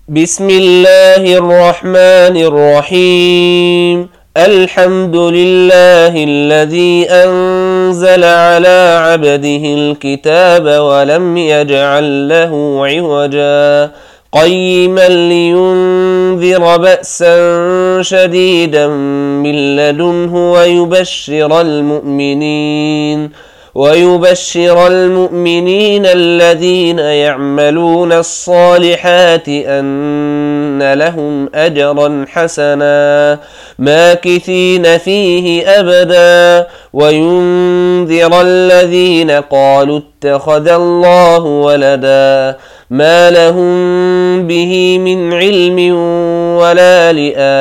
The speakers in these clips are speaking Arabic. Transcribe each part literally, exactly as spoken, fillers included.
بسم الله الرحمن الرحيم. الحمد لله الذي أنزل على عبده الكتاب ولم يجعل له عوجا قيما لينذر بأسا شديدا من لدنه ويبشر المؤمنين ويبشر المؤمنين الذين يعملون الصالحات أن لهم أجرا حسنا ماكثين فيه أبدا وينذر الذين قالوا اتخذ الله ولدا ما لهم به من علم ولا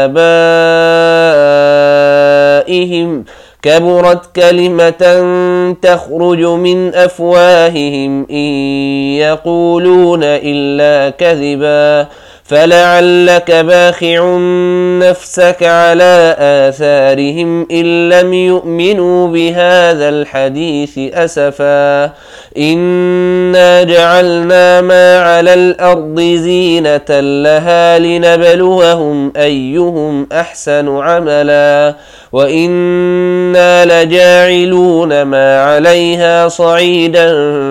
لآبائهم كبرت كلمة تخرج من أفواههم إن يقولون إلا كذبا فلعلك باخع نفسك على آثارهم إن لم يؤمنوا بهذا الحديث أسفا إنا جعلنا ما على الأرض زينة لها لنبلوهم أيهم أحسن عملا وإنا لجاعلون ما عليها صعيدا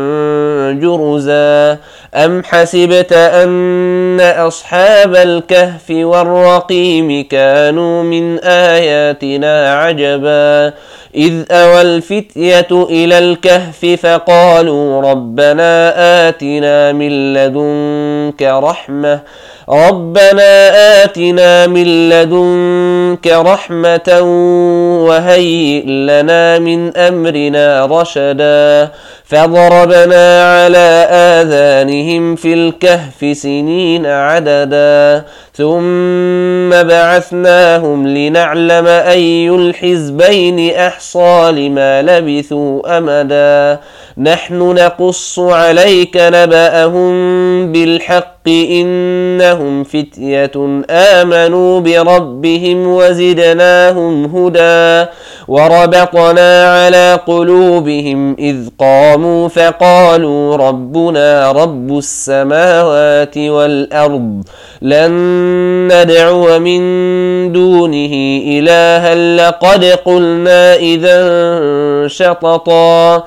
جرزا أم حسبت أن أصحاب الكهف والرقيم كانوا من آياتنا عجبا إذ أوى الفتية إلى الكهف فقالوا ربنا آتنا من لدنك رحمة ربنا آتنا من لدنك رحمة وهيئ لنا من أمرنا رشدا فضربنا على آذانهم في الكهف سنين عددا ثم بعثناهم لنعلم أي الحزبين أحصى لما لبثوا أمدا نحن نقص عليك نبأهم بالحق إنهم فتية آمنوا بربهم وزدناهم هدى وربطنا على قلوبهم إذ قاموا فقالوا ربنا رب السماوات والأرض لن ندعو من دونه إلها لقد قلنا إذا شططا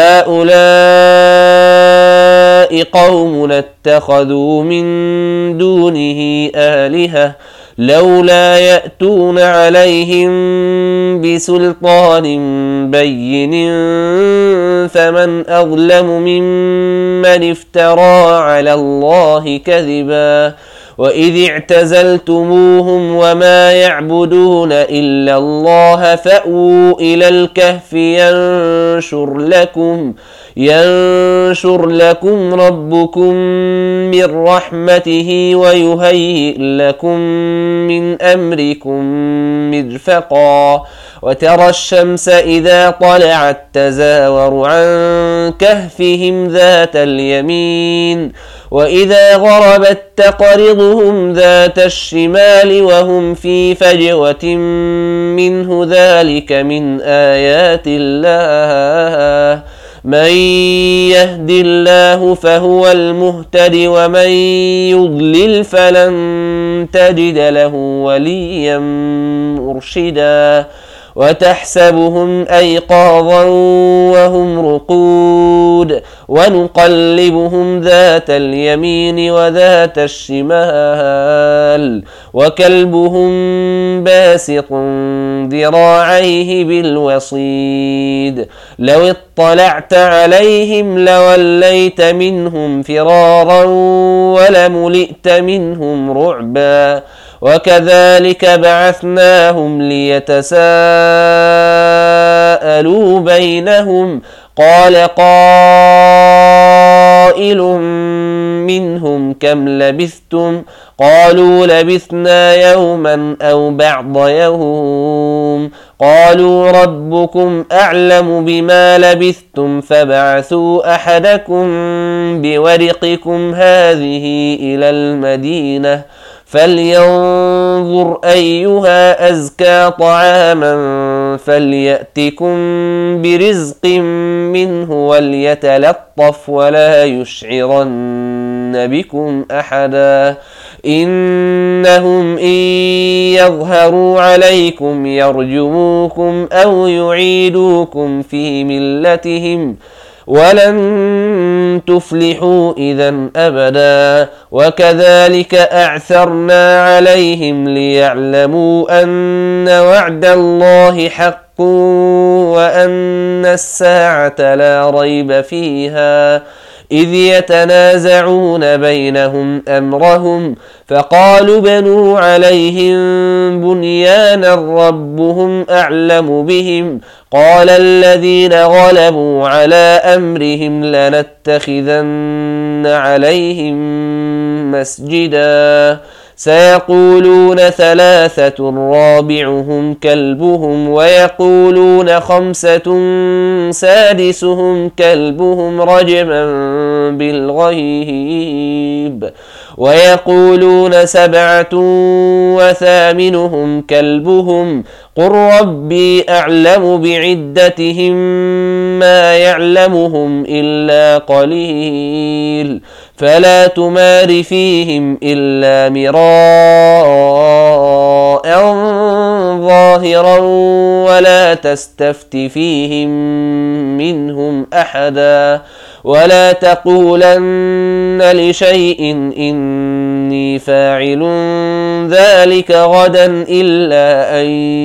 هؤلاء قوم اتخذوا من دونه آلهة لولا يأتون عليهم بسلطان بين فمن أظلم ممن افترى على الله كذبا وإذ اعتزلتموهم وما يعبدون إلا الله فأووا إلى الكهف ينشر لكم ينشر لكم ربكم من رحمته ويهيئ لكم من أمركم مرفقا وترى الشمس إذا طلعت تزاور عن كهفهم ذات اليمين وإذا غربت تقرضهم ذات الشمال وهم في فجوة منه ذلك من آيات الله من يهد الله فهو المهتد ومن يضلل فلن تجد له وليا مرشدا وتحسبهم أيقاظا وهم رقود ونقلبهم ذات اليمين وذات الشمال وكلبهم باسط ذراعيه بالوصيد لو اطلعت عليهم لوليت منهم فرارا ولملئت منهم رعبا وكذلك بعثناهم ليتساءلوا بينهم قال قائل منهم كم لبثتم قالوا لبثنا يوما أو بعض يوم قالوا ربكم أعلم بما لبثتم فابعثوا أحدكم بورقكم هذه إلى المدينة فلينظر أيها أزكى طعاما فليأتكم برزق منه وليتلطف ولا يشعرن بكم أحدا إنهم إن يظهروا عليكم يرجموكم أو يعيدوكم في ملتهم ولن تفلحوا إذا أبدا وكذلك أعثرنا عليهم ليعلموا أن وعد الله حق وأن الساعة لا ريب فيها إذ يتنازعون بينهم أمرهم فقالوا بنوا عليهم بنيانا ربهم أعلم بهم قال الذين غلبوا على أمرهم لنتخذن عليهم مسجدا سيقولون ثلاثة رابعهم كلبهم ويقولون خمسة سادسهم كلبهم رجما بالغيب ويقولون سبعة وثامنهم كلبهم قل ربي أعلم بعدتهم ما يعلمهم إلا قليل فلا تمار فيهم إلا مراء ظاهرا ولا تستفت فيهم منهم أحدا ولا تقولن لشيء إني فاعل ذلك غدا إلا أن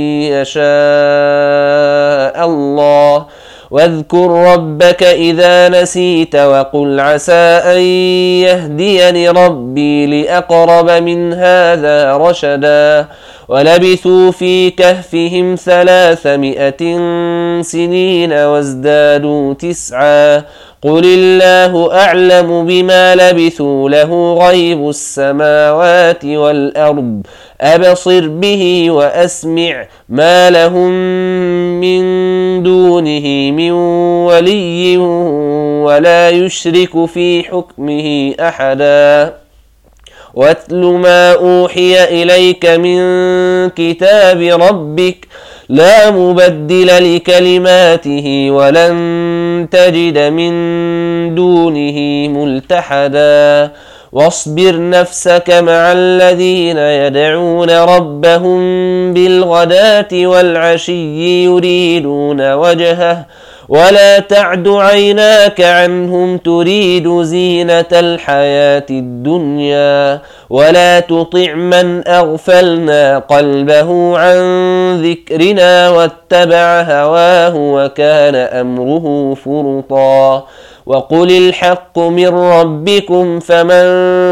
يشاء الله واذكر ربك إذا نسيت وقل عسى أن يهديني ربي لأقرب من هذا رشدا ولبثوا في كهفهم ثلاثمائة سنين وازدادوا تسعا قل الله أعلم بما لبثوا له غيب السماوات والأرض أبصر به وأسمع ما لهم من دونه من ولي ولا يشرك في حكمه أحدا واتل ما أوحي إليك من كتاب ربك لا مبدل لكلماته ولن تجد من دونه ملتحدا واصبر نفسك مع الذين يدعون ربهم بالغداة والعشي يريدون وجهه ولا تعد عيناك عنهم تريد زينة الحياة الدنيا ولا تطع من أغفلنا قلبه عن ذكرنا واتبع هواه وكان أمره فرطا وقل الحق من ربكم فمن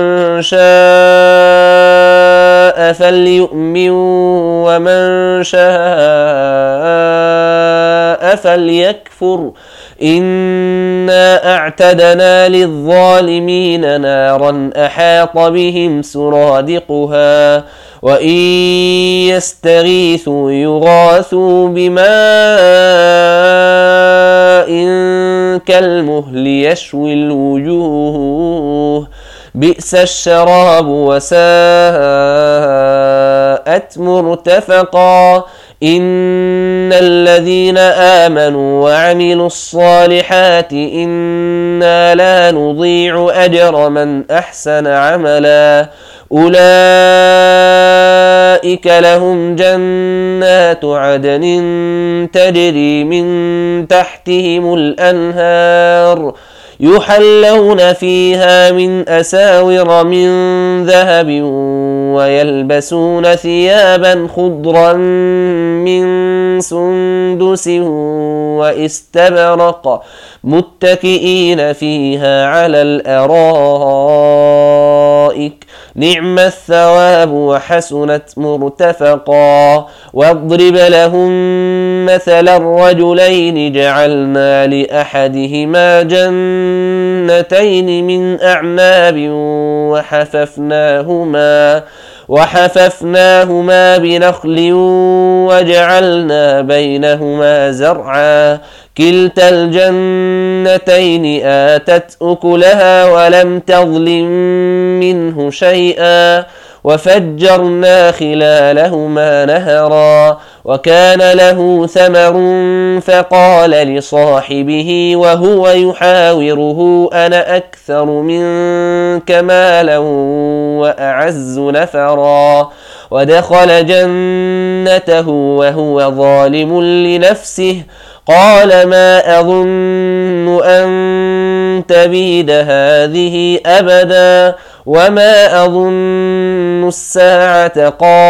شاء فليؤمن ومن شاء فليكفر إنا أعتدنا للظالمين نارا أحاط بهم سرادقها وإن يستغيثوا يغاثوا بماء كالمهل يشوي الوجوه بئس الشراب وساءت مرتفقا إن الذين آمنوا وعملوا الصالحات إنا لا نضيع أجر من أحسن عملا أولئك لهم جنات عدن تجري من تحتهم الأنهار يحلون فيها من أساور من ذهب ويلبسون ثيابا خضرا من سندس واستبرق متكئين فيها على الأرائك نعم الثواب وحسنت مرتفقا واضرب لهم مثل الرجلين جعلنا لأحدهما جنتين من أعناب وحففناهما وحففناهما بنخل وجعلنا بينهما زرعا كلتا الجنتين آتت أكلها ولم تظلم منه شيئا وفجرنا خلالهما نهرا وكان له ثمر فقال لصاحبه وهو يحاوره أنا أكثر منك مالا وأعز نفرا ودخل جنته وهو ظالم لنفسه قال ما أظن أن تبيد هذه أبدا وما أظن الساعة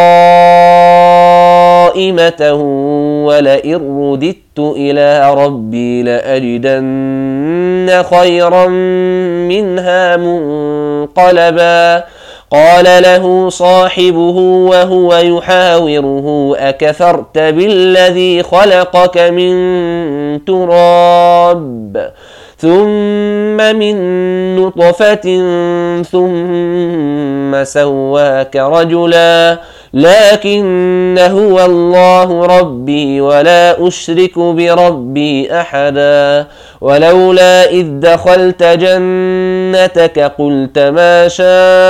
قائمة ولئن رددت إلى ربي لأجدن خيرا منها منقلبا قال له صاحبه وهو يحاوره أكفرت بالذي خلقك من تراب ثم من نطفة ثم سواك رجلا لكن هو الله ربي ولا أشرك بربي أحدا ولولا إذ دخلت جنتك قلت ما شاء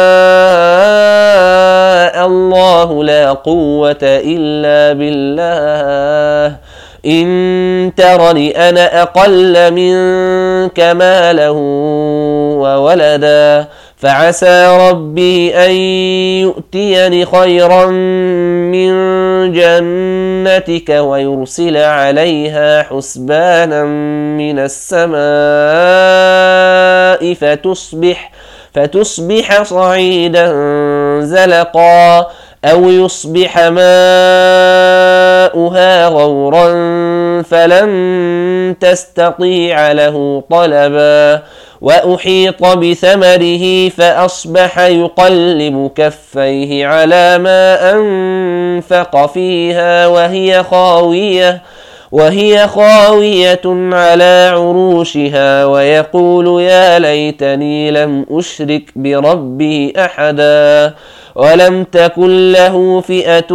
الله لا قوة إلا بالله إن ترني أنا أقل منك مالا وولدا فعسى ربي أن يؤتيني خيرا من جنتك ويرسل عليها حسبانا من السماء فتصبح فتصبح صعيدا زلقا أو يصبح ماؤها غورا فلن تستطيع له طلبا وأحيط بثمره فأصبح يقلب كفيه على ما أنفق فيها وهي خاوية وهي خاوية على عروشها ويقول يا ليتني لم أشرك بربي أحدا ولم تكن له فئة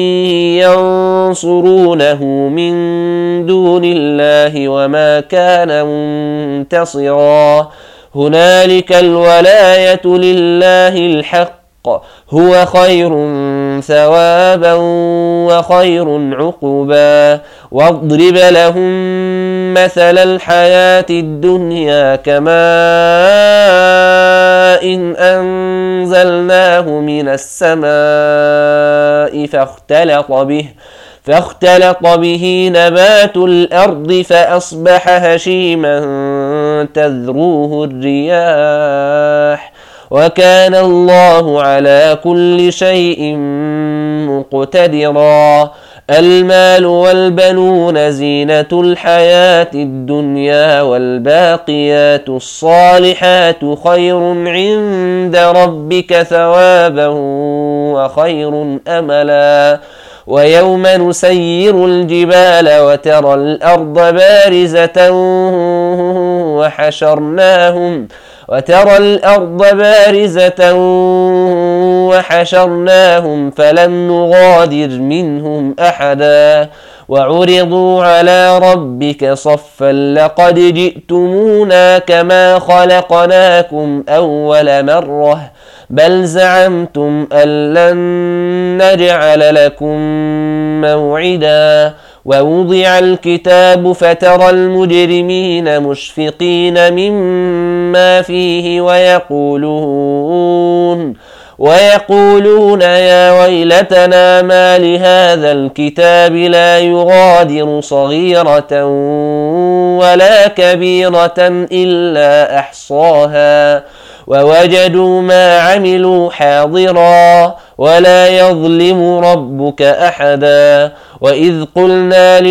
ينصرونه من دون الله وما كان منتصرا هنالك الولاية لله الحق هو خير ثوابا وخير عقبا واضرب لهم مثل الحياة الدنيا كماء إن أنزلناه من السماء فاختلط به فاختلط به نبات الأرض فأصبح هشيما تذروه الرياح وكان الله على كل شيء مقتدرا المال والبنون زينة الحياة الدنيا والباقيات الصالحات خير عند ربك ثوابا وخير أملا ويوم نسير الجبال وترى الأرض بارزة وحشرناهم وترى الأرض بارزة وحشرناهم فلم نغادر منهم أحدا وعرضوا على ربك صفا لقد جئتمونا كما خلقناكم أول مرة بل زعمتم أن لن نجعل لكم موعدا ووضع الكتاب فترى المجرمين مشفقين مما فيه ويقولون ويقولون يا ويلتنا ما لهذا الكتاب لا يغادر صغيرة ولا كبيرة إلا أحصاها ووجدوا ما عملوا حاضرا ولا يظلم ربك أحدا وإذ قلنا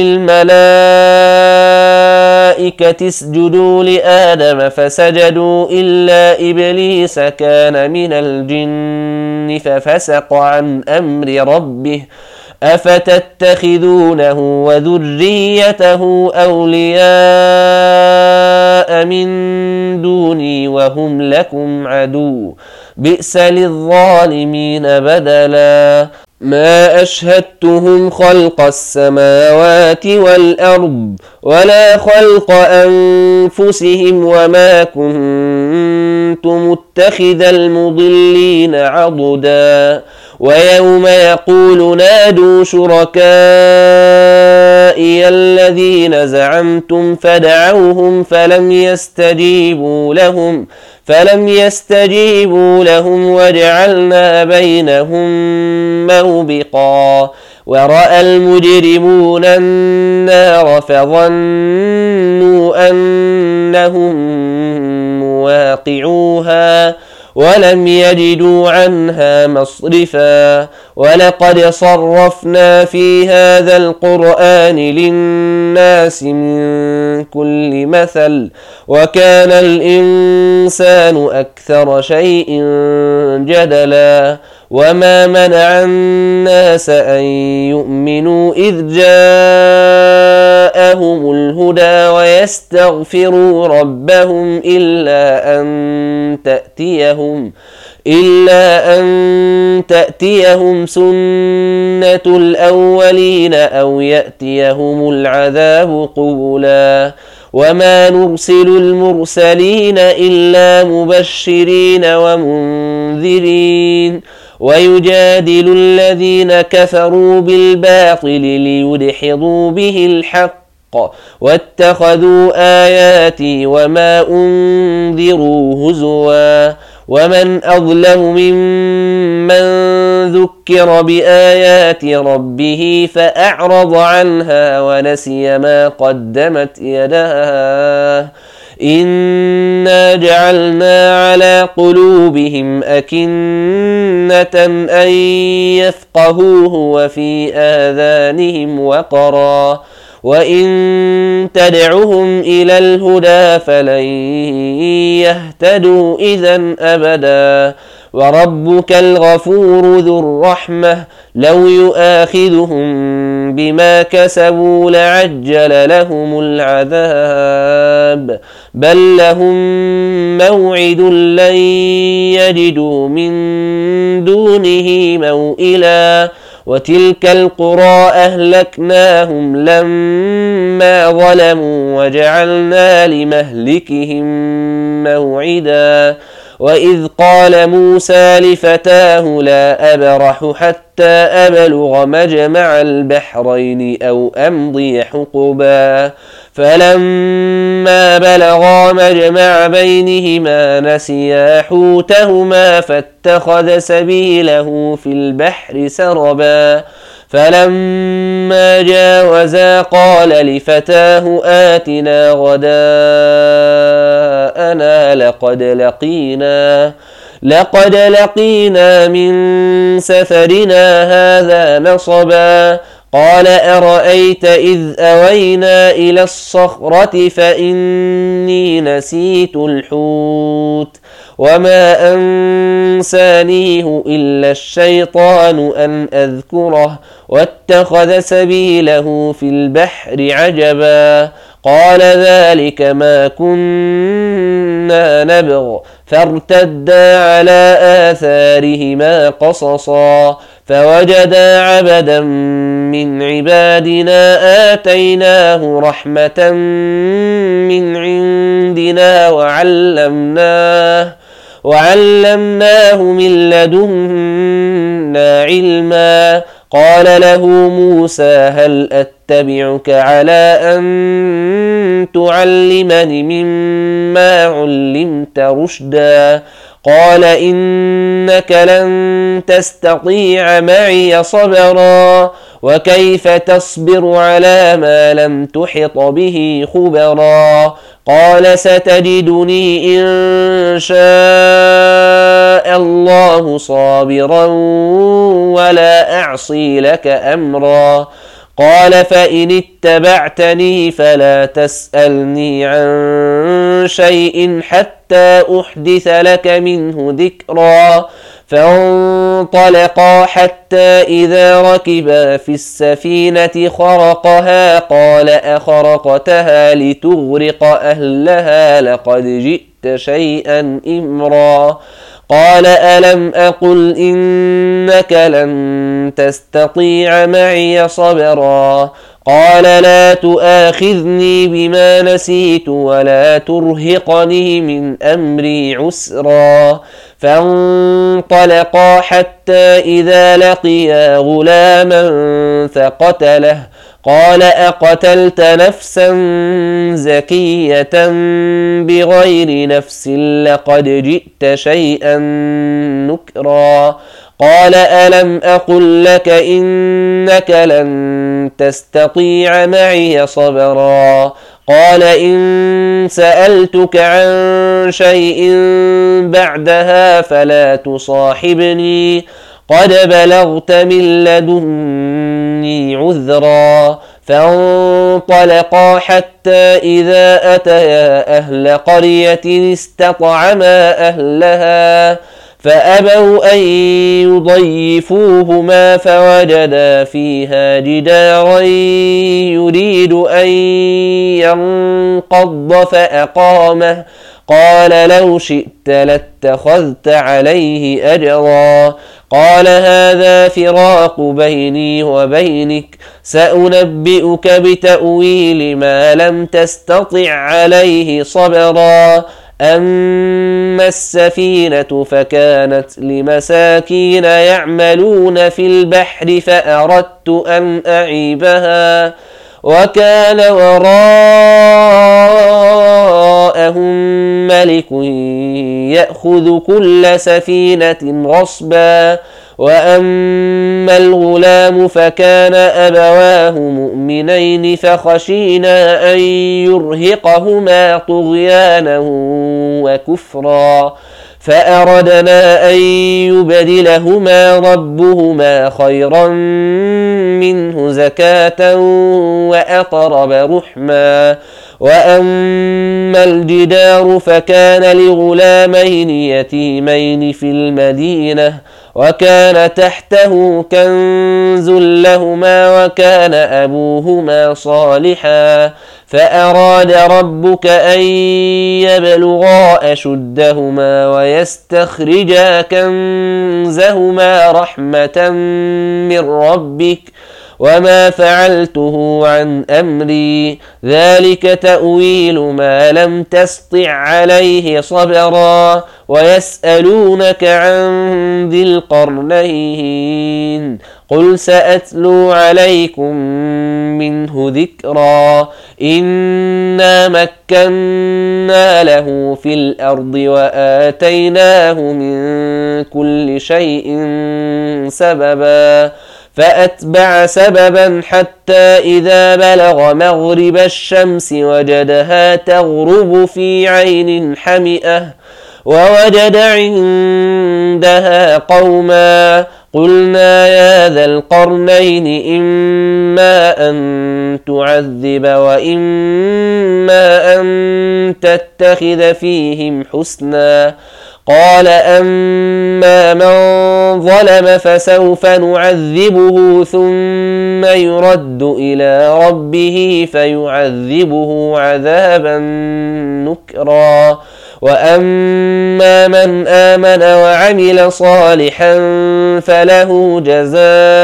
للملائكة اسجدوا لآدم فسجدوا إلا إبليس كان من الجن ففسق عن أمر ربه أفتتخذونه وذريته أولياء من دوني وهم لكم عدو بئس للظالمين بدلا ما أشهدتهم خلق السماوات والأرض ولا خلق أنفسهم وما كنت متخذ المضلين عضدا ويوم يقول نادوا شركائي الذين زعمتم فدعوهم فلم يستجيبوا لهم فلم يستجيبوا لهم وجعلنا بينهم موبقا ورأى المجرمون النار فظنوا أنهم مواقعوها ولم يجدوا عنها مصرفا ولقد صرفنا في هذا القرآن للناس من كل مثل وكان الإنسان أكثر شيء جدلا وما منع الناس أن يؤمنوا إذ جاءهم الهدى ويستغفروا ربهم إلا أن تأتيهم إلا أن تأتيهم سنة الأولين أو يأتيهم العذاب قبلا وما نرسل المرسلين إلا مبشرين ومنذرين ويجادل الذين كفروا بالباطل ليدحضوا به الحق واتخذوا آياتي وما أنذروا هزوا ومن أظلم ممن ذكر بآيات ربه فأعرض عنها ونسي ما قدمت يداه إنا جعلنا على قلوبهم أكنة أن يفقهوه وفي آذانهم وقرا وإن تدعهم إلى الهدى فلن يهتدوا إذا أبدا وربك الغفور ذو الرحمة لو يؤاخذهم بما كسبوا لعجل لهم العذاب بل لهم موعد لن يجدوا من دونه موئلا وتلك القرى أهلكناهم لما ظلموا وجعلنا لمهلكهم موعدا وإذ قال موسى لفتاه لا أبرح حتى أبلغ مجمع البحرين أو أمضي حقبا فلما بلغا مجمع بينهما نسيا حوتهما فاتخذ سبيله في البحر سربا فلما جاوزا قال لفتاه آتنا غداءنا لقد لقينا لقد لقينا من سفرنا هذا نصبا قال أرأيت إذ أوينا إلى الصخرة فإني نسيت الحوت وما أنسانيه إلا الشيطان أن أذكره واتخذ سبيله في البحر عجبا قال ذلك ما كنا نبغ فارتدا على آثارهما قصصا فوجدا عبدا من عبادنا آتيناه رحمة من عندنا وعلمناه وعلمناه من لدنا علما قال له موسى هل أتبعك على أن تعلمني مما علمت رشدا قال إنك لن تستطيع معي صبرا وكيف تصبر على ما لم تحط به خبرا قال ستجدني إن شاء الله صابرا ولا أعصي لك أمرا قال فإن اتبعتني فلا تسألني عن شيء حتى أحدث لك منه ذكرا فانطلقا حتى إذا ركبا في السفينة خرقها قال أخرقتها لتغرق أهلها لقد جئت شيئا إمرا قال ألم أقل إنك لن تستطيع معي صبرا قال لا تؤاخذني بما نسيت ولا ترهقني من أمري عسرا فانطلقا حتى إذا لقيا غلاما فقتله قال أقتلت نفسا زكية بغير نفس لقد جئت شيئا نكرا قال ألم أقل لك إنك لن تستطيع معي صبرا قال إن سألتك عن شيء بعدها فلا تصاحبني قد بلغت من لدني عذرا فانطلقا حتى إذا أتيا أهل قرية استطعما أهلها فأبوا أن يضيفوهما فوجدا فيها جدارا يريد أن ينقض فأقامه قال لو شئت لاتخذت عليه أجرا قال هذا فراق بيني وبينك سأنبئك بتأويل ما لم تستطع عليه صبرا أما السفينة فكانت لمساكين يعملون في البحر فأردت أن أعيبها وكان وراءهم ملك يأخذ كل سفينة غصبا وأما الغلام فكان أبواه مؤمنين فخشينا أن يرهقهما طغيانا وكفرا فأردنا أن يبدلهما ربهما خيرا منه زكاة وأقرب رحما وأما الجدار فكان لغلامين يتيمين في المدينة وكان تحته كنز لهما وكان أبوهما صالحا فأراد ربك أن يبلغا أشدهما ويستخرجا كنزهما رحمة من ربك وما فعلته عن أمري ذلك تأويل ما لم تسطع عليه صبرا ويسألونك عن ذي القرنين قل سأتلو عليكم منه ذكرا إنا مكنا له في الأرض وآتيناه من كل شيء سببا فأتبع سببا حتى إذا بلغ مغرب الشمس وجدها تغرب في عين حمئة ووجد عندها قوما قلنا يا ذا القرنين إما أن تعذب وإما أن تتخذ فيهم حسنا قال أما من ظلم فسوف نعذبه ثم يرد إلى ربه فيعذبه عذابا نكرا وأما من آمن وعمل صالحا فله جزاء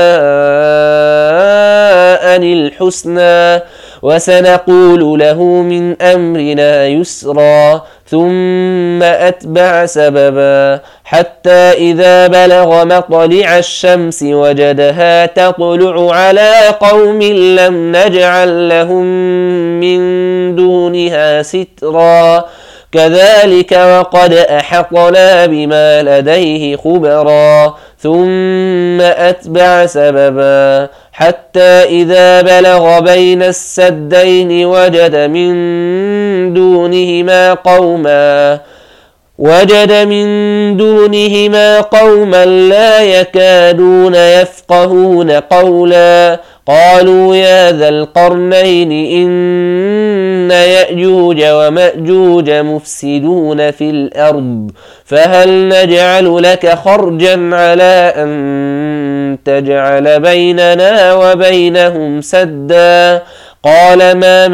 الحسنى وسنقول له من أمرنا يسرا ثم أتبع سببا حتى إذا بلغ مطلع الشمس وجدها تطلع على قوم لم نجعل لهم من دونها سترا كذلك وقد أحطنا بما لديه خبرا ثم أتبع سببا حتى إذا بلغ بين السدين وجد من دونهما قوما وجد من دونهما قوما لا يكادون يفقهون قولا قالوا يا ذا القرنين إن يأجوج ومأجوج مفسدون في الأرض فهل نجعل لك خرجا على أن تجعل بيننا وبينهم سدا قال ما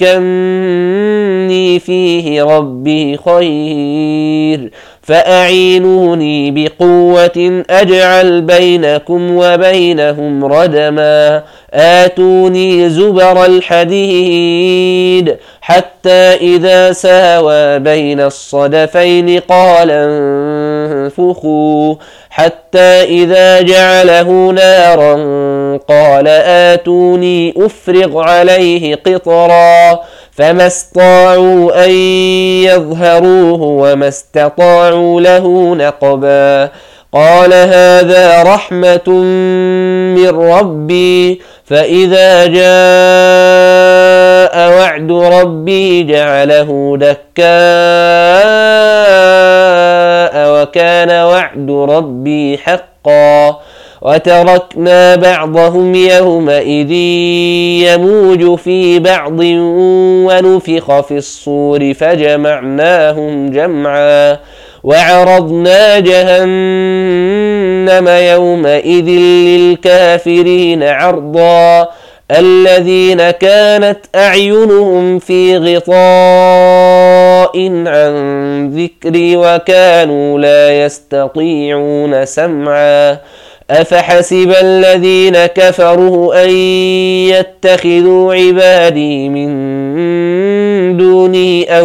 مكني فيه ربي خير فأعينوني بقوة أجعل بينكم وبينهم ردما آتوني زبر الحديد حتى إذا ساوى بين الصدفين قال انفخوا حتى إذا جعله نارا قال آتوني أفرغ عليه قطرا فما استطاعوا أن يظهروه وما استطاعوا له نقبا قال هذا رحمة من ربي فإذا جاء وعد ربي جعله دكاء وكان وعد ربي حقا وتركنا بعضهم يومئذ يموج في بعض ونفخ في الصور فجمعناهم جمعا وعرضنا جهنم يومئذ للكافرين عرضا الذين كانت أعينهم في غطاء عن ذكري وكانوا لا يستطيعون سمعا أفحسب الذين كفروا أن يتخذوا عبادي من دوني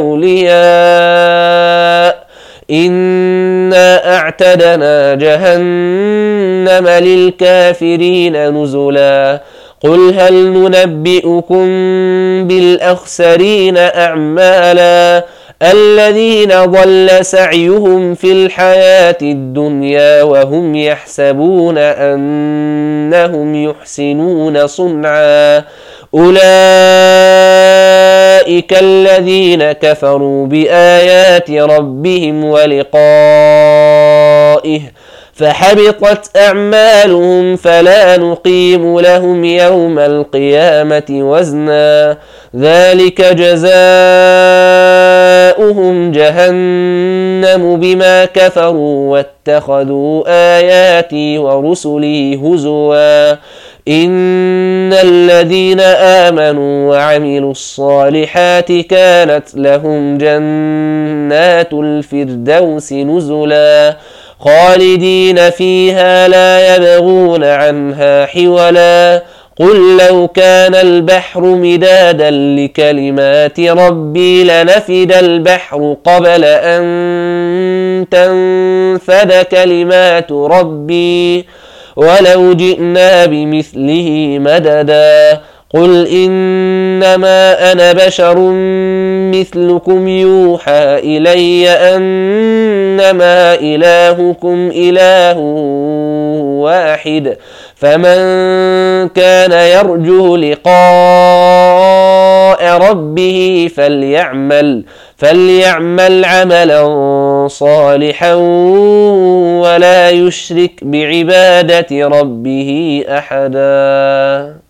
أولياء إنا أعتدنا جهنم للكافرين نزلا قل هل ننبئكم بالأخسرين أعمالا الذين ضل سعيهم في الحياة الدنيا وهم يحسبون أنهم يحسنون صنعا أولئك الذين كفروا بآيات ربهم ولقائه فحبطت أعمالهم فلا نقيم لهم يوم القيامة وزنا ذلك جزاؤهم جهنم بما كفروا واتخذوا آياتي ورسلي هزوا إن الذين آمنوا وعملوا الصالحات كانت لهم جنات الفردوس نزلا خالدين فيها لا يبغون عنها حولا قل لو كان البحر مدادا لكلمات ربي لنفد البحر قبل أن تنفد كلمات ربي ولو جئنا بمثله مددا قل إنما أنا بشر مثلكم يوحى إلي أنما إلهكم إله واحد فمن كان يرجو لقاء ربه فليعمل فليعمل عملا صالحا ولا يشرك بعبادة ربه أحدا.